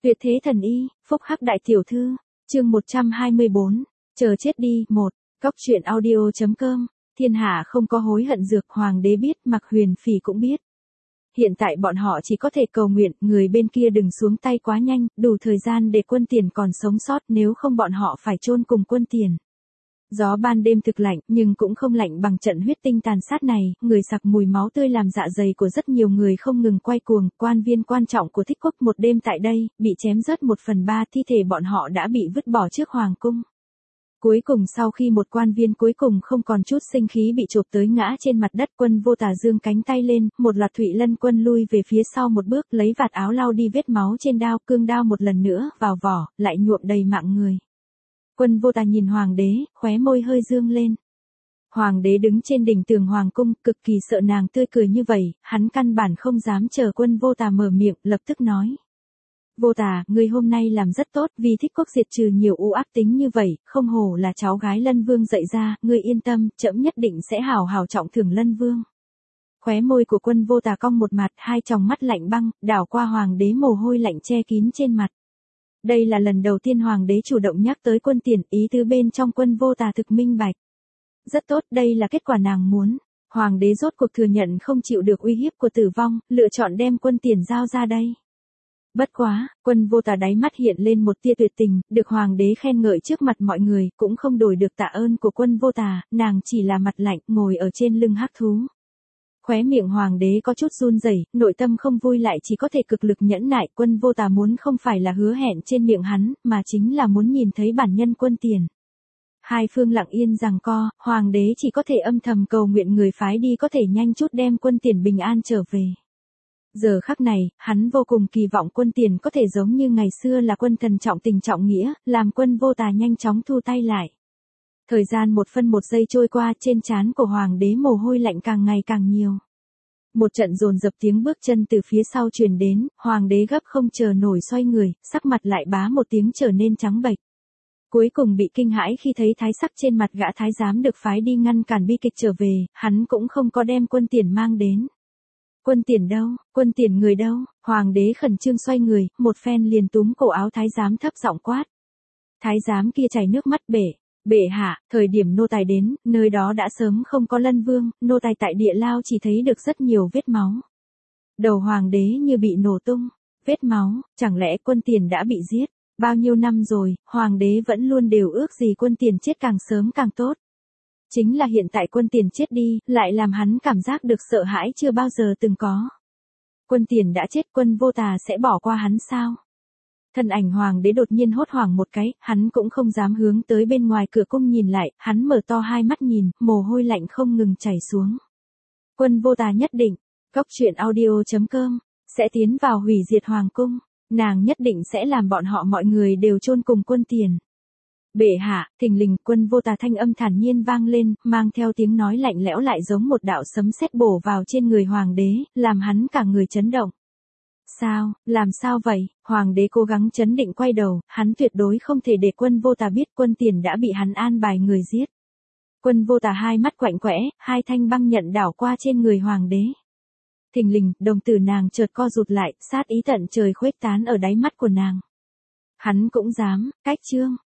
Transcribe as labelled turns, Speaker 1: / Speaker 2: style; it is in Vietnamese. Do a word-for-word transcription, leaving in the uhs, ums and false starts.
Speaker 1: Tuyệt thế thần y, phúc hắc đại tiểu thư, chương một trăm hai mươi bốn, chờ chết đi, một, cóc truyện audio.com, thiên hạ không có hối hận dược, hoàng đế biết, Mạc Huyền Phỉ cũng biết. Hiện tại bọn họ chỉ có thể cầu nguyện, người bên kia đừng xuống tay quá nhanh, đủ thời gian để Quân Tiền còn sống sót, nếu không bọn họ phải chôn cùng Quân Tiền. Gió ban đêm thực lạnh, nhưng cũng không lạnh bằng trận huyết tinh tàn sát này, người sặc mùi máu tươi làm dạ dày của rất nhiều người không ngừng quay cuồng, quan viên quan trọng của Thích Quốc một đêm tại đây, bị chém rớt một phần ba thi thể bọn họ đã bị vứt bỏ trước hoàng cung. Cuối cùng sau khi một quan viên cuối cùng không còn chút sinh khí bị chộp tới ngã trên mặt đất, Quân Vô Tà giương cánh tay lên, một loạt Thụy Lân quân lui về phía sau một bước, lấy vạt áo lau đi vết máu trên đao, cương đao một lần nữa vào vỏ, lại nhuộm đầy mạng người. Quân Vô Tà nhìn hoàng đế, khóe môi hơi dương lên. Hoàng đế đứng trên đỉnh tường hoàng cung, cực kỳ sợ nàng tươi cười như vậy, hắn căn bản không dám chờ Quân Vô Tà mở miệng, lập tức nói. Vô Tà, ngươi hôm nay làm rất tốt, vì Thích Quốc diệt trừ nhiều u ác tính như vậy, không hổ là cháu gái Lân Vương dạy ra, ngươi yên tâm, trẫm nhất định sẽ hào hào trọng thưởng Lân Vương. Khóe môi của Quân Vô Tà cong một mặt, hai tròng mắt lạnh băng, đảo qua hoàng đế, mồ hôi lạnh che kín trên mặt. Đây là lần đầu tiên hoàng đế chủ động nhắc tới Quân Tiền, ý tứ bên trong Quân Vô Tà thực minh bạch. Rất tốt, đây là kết quả nàng muốn. Hoàng đế rốt cuộc thừa nhận không chịu được uy hiếp của tử vong, lựa chọn đem Quân Tiền giao ra đây. Bất quá, Quân Vô Tà đáy mắt hiện lên một tia tuyệt tình, được hoàng đế khen ngợi trước mặt mọi người, cũng không đổi được tạ ơn của Quân Vô Tà, nàng chỉ là mặt lạnh, ngồi ở trên lưng hắc thú. Khóe miệng hoàng đế có chút run rẩy, nội tâm không vui lại chỉ có thể cực lực nhẫn nại, Quân Vô Tà muốn không phải là hứa hẹn trên miệng hắn, mà chính là muốn nhìn thấy bản nhân Quân Tiền. Hai phương lặng yên giằng co, hoàng đế chỉ có thể âm thầm cầu nguyện người phái đi có thể nhanh chút đem Quân Tiền bình an trở về. Giờ khắc này, hắn vô cùng kỳ vọng Quân Tiền có thể giống như ngày xưa là quân thần trọng tình trọng nghĩa, làm Quân Vô Tà nhanh chóng thu tay lại. Thời gian một phân một giây trôi qua, trên trán của hoàng đế mồ hôi lạnh càng ngày càng nhiều. Một trận dồn dập tiếng bước chân từ phía sau truyền đến, hoàng đế gấp không chờ nổi xoay người, sắc mặt lại bá một tiếng trở nên trắng bệch. Cuối cùng bị kinh hãi khi thấy thái sắc trên mặt gã thái giám được phái đi ngăn cản bi kịch trở về, hắn cũng không có đem Quân Tiền mang đến. Quân Tiền đâu, Quân Tiền người đâu, hoàng đế khẩn trương xoay người, một phen liền túm cổ áo thái giám thấp giọng quát. Thái giám kia chảy nước mắt bể. Bệ hạ, thời điểm nô tài đến, nơi đó đã sớm không có Lân Vương, nô tài tại địa lao chỉ thấy được rất nhiều vết máu. Đầu hoàng đế như bị nổ tung, vết máu, chẳng lẽ Quân Tiền đã bị giết? Bao nhiêu năm rồi, hoàng đế vẫn luôn đều ước gì Quân Tiền chết càng sớm càng tốt. Chính là hiện tại Quân Tiền chết đi, lại làm hắn cảm giác được sợ hãi chưa bao giờ từng có. Quân Tiền đã chết, Quân Vô Tà sẽ bỏ qua hắn sao? Thân ảnh hoàng đế đột nhiên hốt hoảng một cái, hắn cũng không dám hướng tới bên ngoài cửa cung nhìn lại, hắn mở to hai mắt nhìn, mồ hôi lạnh không ngừng chảy xuống. Quân Vô Tà nhất định, cóc truyện audio.com, sẽ tiến vào hủy diệt hoàng cung, nàng nhất định sẽ làm bọn họ mọi người đều chôn cùng Quân Tiền. Bệ hạ, thình lình, Quân Vô Tà thanh âm thản nhiên vang lên, mang theo tiếng nói lạnh lẽo lại giống một đạo sấm sét bổ vào trên người hoàng đế, làm hắn cả người chấn động. Sao, làm sao vậy? Hoàng đế cố gắng chấn định quay đầu, hắn tuyệt đối không thể để Quân Vô Tà biết Quân Tiền đã bị hắn an bài người giết. Quân Vô Tà hai mắt quạnh quẽ, hai thanh băng nhận đảo qua trên người hoàng đế. Thình lình, đồng tử nàng chợt co rụt lại, sát ý tận trời khuếch tán ở đáy mắt của nàng. Hắn cũng dám, cách trương,